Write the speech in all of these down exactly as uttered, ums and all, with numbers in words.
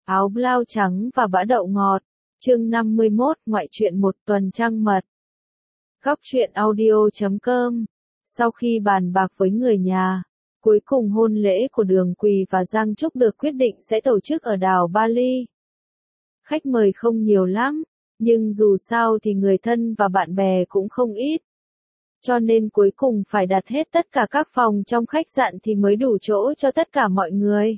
áo blau trắng và bã đậu ngọt. Chương năm mươi mốt, ngoại truyện một tuần trăng mật. Góc truyện audio chấm com. Sau khi bàn bạc với người nhà, cuối cùng hôn lễ của Đường Quỳ và Giang Trúc được quyết định sẽ tổ chức ở đảo Bali. Khách mời không nhiều lắm, nhưng dù sao thì người thân và bạn bè cũng không ít. Cho nên cuối cùng phải đặt hết tất cả các phòng trong khách sạn thì mới đủ chỗ cho tất cả mọi người.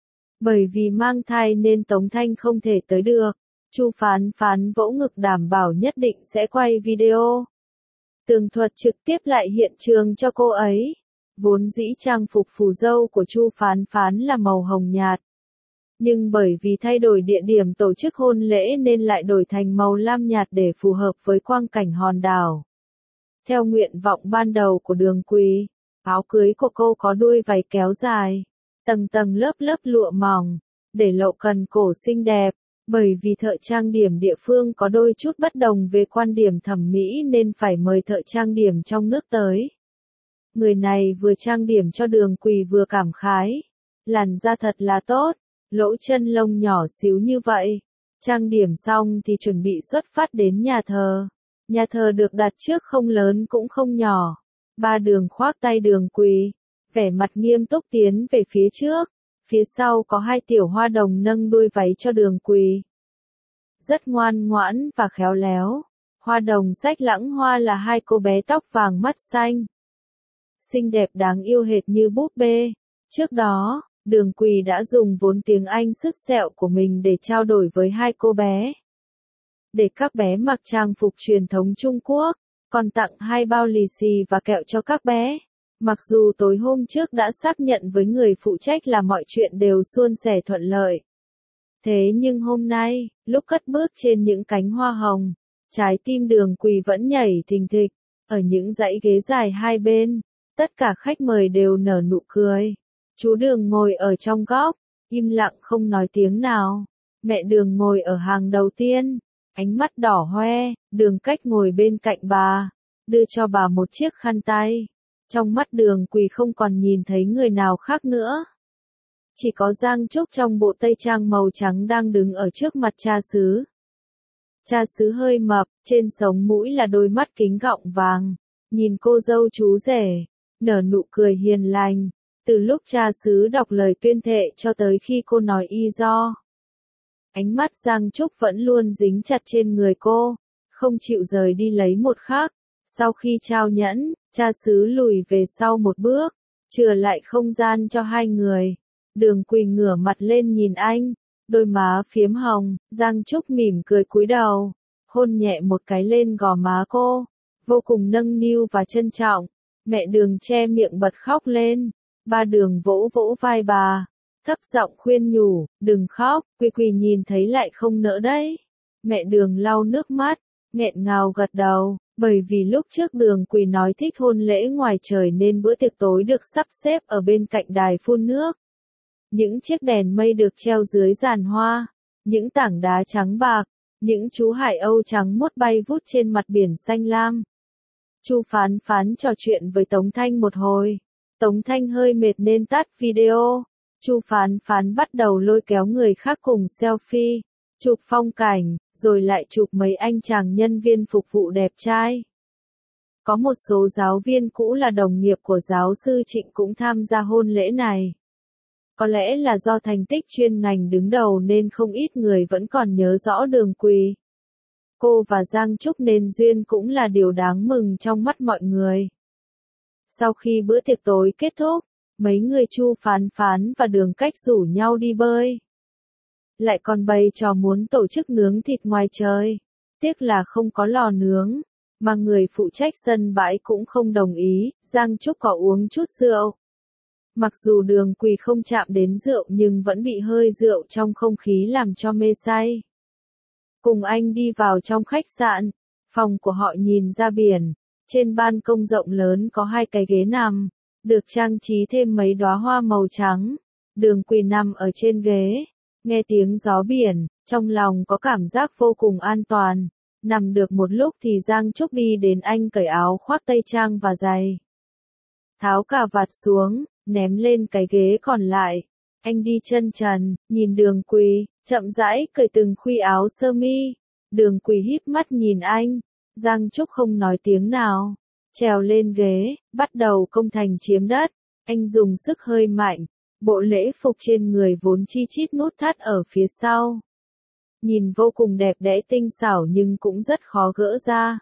Bởi vì mang thai nên Tống Thanh không thể tới được, Chu Phán Phán vỗ ngực đảm bảo nhất định sẽ quay video tường thuật trực tiếp lại hiện trường cho cô ấy. Vốn dĩ trang phục phù dâu của Chu Phán Phán là màu hồng nhạt, nhưng bởi vì thay đổi địa điểm tổ chức hôn lễ nên lại đổi thành màu lam nhạt để phù hợp với quang cảnh hòn đảo. Theo nguyện vọng ban đầu của Đường Quỳ, áo cưới của cô có đuôi váy kéo dài, tầng tầng lớp lớp lụa mỏng, để lộ cần cổ xinh đẹp. Bởi vì thợ trang điểm địa phương có đôi chút bất đồng về quan điểm thẩm mỹ nên phải mời thợ trang điểm trong nước tới. Người này vừa trang điểm cho Đường Quỳ vừa cảm khái. Làn da thật là tốt, lỗ chân lông nhỏ xíu như vậy. Trang điểm xong thì chuẩn bị xuất phát đến nhà thờ. Nhà thờ được đặt trước không lớn cũng không nhỏ. Ba Đường khoác tay Đường Quỳ, vẻ mặt nghiêm túc tiến về phía trước. Phía sau có hai tiểu hoa đồng nâng đuôi váy cho Đường Quỳ. Rất ngoan ngoãn và khéo léo. Hoa đồng xách lãng hoa là hai cô bé tóc vàng mắt xanh. Xinh đẹp đáng yêu hệt như búp bê. Trước đó, Đường Quỳ đã dùng vốn tiếng Anh sứt sẹo của mình để trao đổi với hai cô bé. Để các bé mặc trang phục truyền thống Trung Quốc, còn tặng hai bao lì xì và kẹo cho các bé. Mặc dù tối hôm trước đã xác nhận với người phụ trách là mọi chuyện đều suôn sẻ thuận lợi. Thế nhưng hôm nay, lúc cất bước trên những cánh hoa hồng, trái tim Đường Quỳ vẫn nhảy thình thịch. Ở những dãy ghế dài hai bên, tất cả khách mời đều nở nụ cười. Chú Đường ngồi ở trong góc, im lặng không nói tiếng nào. Mẹ Đường ngồi ở hàng đầu tiên, ánh mắt đỏ hoe. Đường Cách ngồi bên cạnh bà, đưa cho bà một chiếc khăn tay. Trong mắt Đường Quỳ không còn nhìn thấy người nào khác nữa. Chỉ có Giang Trúc trong bộ tây trang màu trắng đang đứng ở trước mặt cha xứ. Cha xứ hơi mập, trên sống mũi là đôi mắt kính gọng vàng. Nhìn cô dâu chú rể, nở nụ cười hiền lành. Từ lúc cha xứ đọc lời tuyên thệ cho tới khi cô nói y do. Ánh mắt Giang Trúc vẫn luôn dính chặt trên người cô, không chịu rời đi lấy một khắc. Sau khi trao nhẫn, cha xứ lùi về sau một bước, chừa lại không gian cho hai người. Đường Quỳ ngửa mặt lên nhìn anh, đôi má phiếm hồng. Giang Trúc mỉm cười cúi đầu, hôn nhẹ một cái lên gò má cô, vô cùng nâng niu và trân trọng. Mẹ Đường che miệng bật khóc lên. Ba Đường vỗ vỗ vai bà, thấp giọng khuyên nhủ, đừng khóc, Quỳ Quỳ nhìn thấy lại không nỡ đấy. Mẹ Đường lau nước mắt, nghẹn ngào gật đầu. Bởi vì lúc trước Đường Quỳ nói thích hôn lễ ngoài trời nên bữa tiệc tối được sắp xếp ở bên cạnh đài phun nước. Những chiếc đèn mây được treo dưới giàn hoa, những tảng đá trắng bạc, những chú hải âu trắng muốt bay vút trên mặt biển xanh lam. Chu Phán Phán trò chuyện với Tống Thanh một hồi. Tống Thanh hơi mệt nên tắt video. Chu Phán Phán bắt đầu lôi kéo người khác cùng selfie, chụp phong cảnh, rồi lại chụp mấy anh chàng nhân viên phục vụ đẹp trai. Có một số giáo viên cũ là đồng nghiệp của giáo sư Trịnh cũng tham gia hôn lễ này. Có lẽ là do thành tích chuyên ngành đứng đầu nên không ít người vẫn còn nhớ rõ Đường Quỳ. Cô và Giang Trúc nên duyên cũng là điều đáng mừng trong mắt mọi người. Sau khi bữa tiệc tối kết thúc, mấy người Chu Phán Phán và Đường Cách rủ nhau đi bơi. Lại còn bày trò muốn tổ chức nướng thịt ngoài trời. Tiếc là không có lò nướng, mà người phụ trách sân bãi cũng không đồng ý. Giang Trúc có uống chút rượu. Mặc dù Đường Quỳ không chạm đến rượu nhưng vẫn bị hơi rượu trong không khí làm cho mê say. Cùng anh đi vào trong khách sạn, phòng của họ nhìn ra biển. Trên ban công rộng lớn có hai cái ghế nằm, được trang trí thêm mấy đóa hoa màu trắng. Đường Quỳ nằm ở trên ghế, nghe tiếng gió biển, trong lòng có cảm giác vô cùng an toàn. Nằm được một lúc thì Giang Trúc đi đến anh cởi áo khoác tây trang và giày. Tháo cà vạt xuống, ném lên cái ghế còn lại. Anh đi chân trần, nhìn Đường Quỳ, chậm rãi cởi từng khuy áo sơ mi. Đường Quỳ híp mắt nhìn anh, Giang Trúc không nói tiếng nào, trèo lên ghế, bắt đầu công thành chiếm đất. Anh dùng sức hơi mạnh, bộ lễ phục trên người vốn chi chít nút thắt ở phía sau. Nhìn vô cùng đẹp đẽ tinh xảo nhưng cũng rất khó gỡ ra.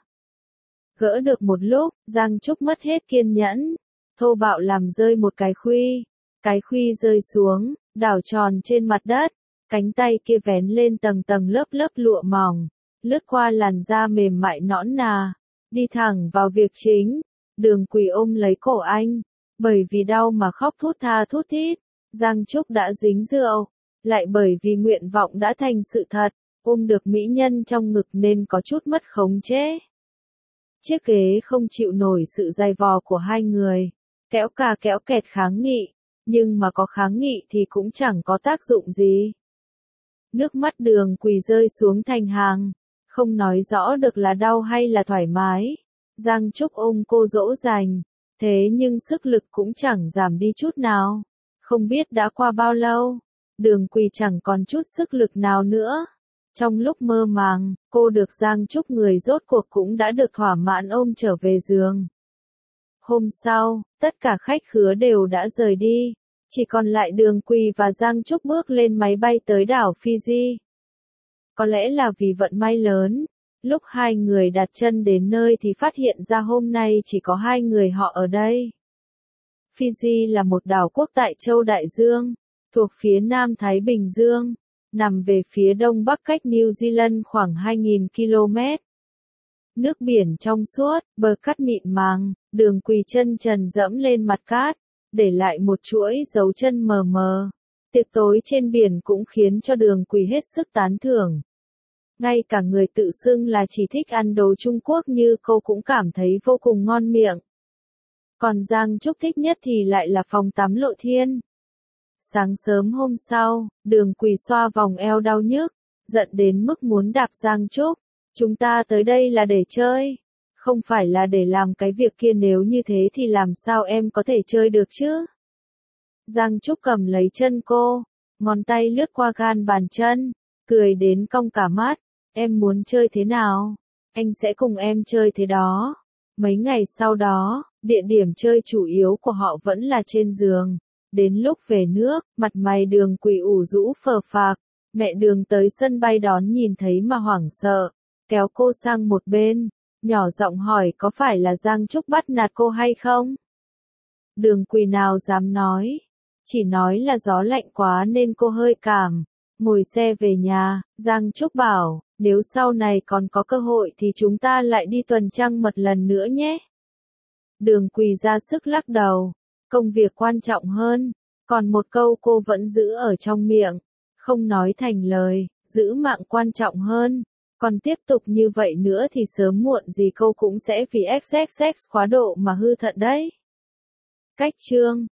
Gỡ được một lúc, Giang Trúc mất hết kiên nhẫn, thô bạo làm rơi một cái khuy. Cái khuy rơi xuống, đảo tròn trên mặt đất, cánh tay kia vén lên tầng tầng lớp lớp lụa mỏng, lướt qua làn da mềm mại nõn nà, đi thẳng vào việc chính. Đường Quỳ ôm lấy cổ anh, bởi vì đau mà khóc thút tha thút thít. Giang Trúc đã dính rượu, lại bởi vì nguyện vọng đã thành sự thật, ôm được mỹ nhân trong ngực nên có chút mất khống chế. Chiếc ghế không chịu nổi sự dày vò của hai người, kéo cà kéo kẹt kháng nghị, nhưng mà có kháng nghị thì cũng chẳng có tác dụng gì. Nước mắt Đường Quỳ rơi xuống thành hàng, không nói rõ được là đau hay là thoải mái. Giang Trúc ôm cô dỗ dành, thế nhưng sức lực cũng chẳng giảm đi chút nào. Không biết đã qua bao lâu, Đường Quỳ chẳng còn chút sức lực nào nữa. Trong lúc mơ màng, cô được Giang Trúc người rốt cuộc cũng đã được thỏa mãn ôm trở về giường. Hôm sau, tất cả khách khứa đều đã rời đi, chỉ còn lại Đường Quỳ và Giang Trúc bước lên máy bay tới đảo Fiji. Có lẽ là vì vận may lớn, lúc hai người đặt chân đến nơi thì phát hiện ra hôm nay chỉ có hai người họ ở đây. Fiji là một đảo quốc tại châu Đại Dương, thuộc phía Nam Thái Bình Dương, nằm về phía đông bắc cách New Zealand khoảng hai nghìn ki lô mét. Nước biển trong suốt, bờ cát mịn màng, Đường Quỳ chân trần dẫm lên mặt cát, để lại một chuỗi dấu chân mờ mờ. Tiệc tối trên biển cũng khiến cho Đường Quỳ hết sức tán thưởng. Ngay cả người tự xưng là chỉ thích ăn đồ Trung Quốc như cô cũng cảm thấy vô cùng ngon miệng. Còn Giang Trúc thích nhất thì lại là phòng tắm Lộ Thiên. Sáng sớm hôm sau, Đường Quỳ xoa vòng eo đau nhức, giận đến mức muốn đạp Giang Trúc. Chúng ta tới đây là để chơi, không phải là để làm cái việc kia, nếu như thế thì làm sao em có thể chơi được chứ? Giang Trúc cầm lấy chân cô, ngón tay lướt qua gan bàn chân, cười đến cong cả mắt. Em muốn chơi thế nào, anh sẽ cùng em chơi thế đó. Mấy ngày sau đó, địa điểm chơi chủ yếu của họ vẫn là trên giường. Đến lúc về nước, mặt mày Đường Quỳ ủ rũ phờ phạc. Mẹ Đường tới sân bay đón nhìn thấy mà hoảng sợ, kéo cô sang một bên, nhỏ giọng hỏi có phải là Giang Trúc bắt nạt cô hay không? Đường Quỳ nào dám nói, chỉ nói là gió lạnh quá nên cô hơi cảm. Ngồi xe về nhà, Giang Trúc bảo, nếu sau này còn có cơ hội thì chúng ta lại đi tuần trăng mật lần nữa nhé. Đường Quỳ ra sức lắc đầu, công việc quan trọng hơn, còn một câu cô vẫn giữ ở trong miệng, không nói thành lời, giữ mạng quan trọng hơn. Còn tiếp tục như vậy nữa thì sớm muộn gì cô cũng sẽ vì ích ích ích quá độ mà hư thận đấy. Cách chương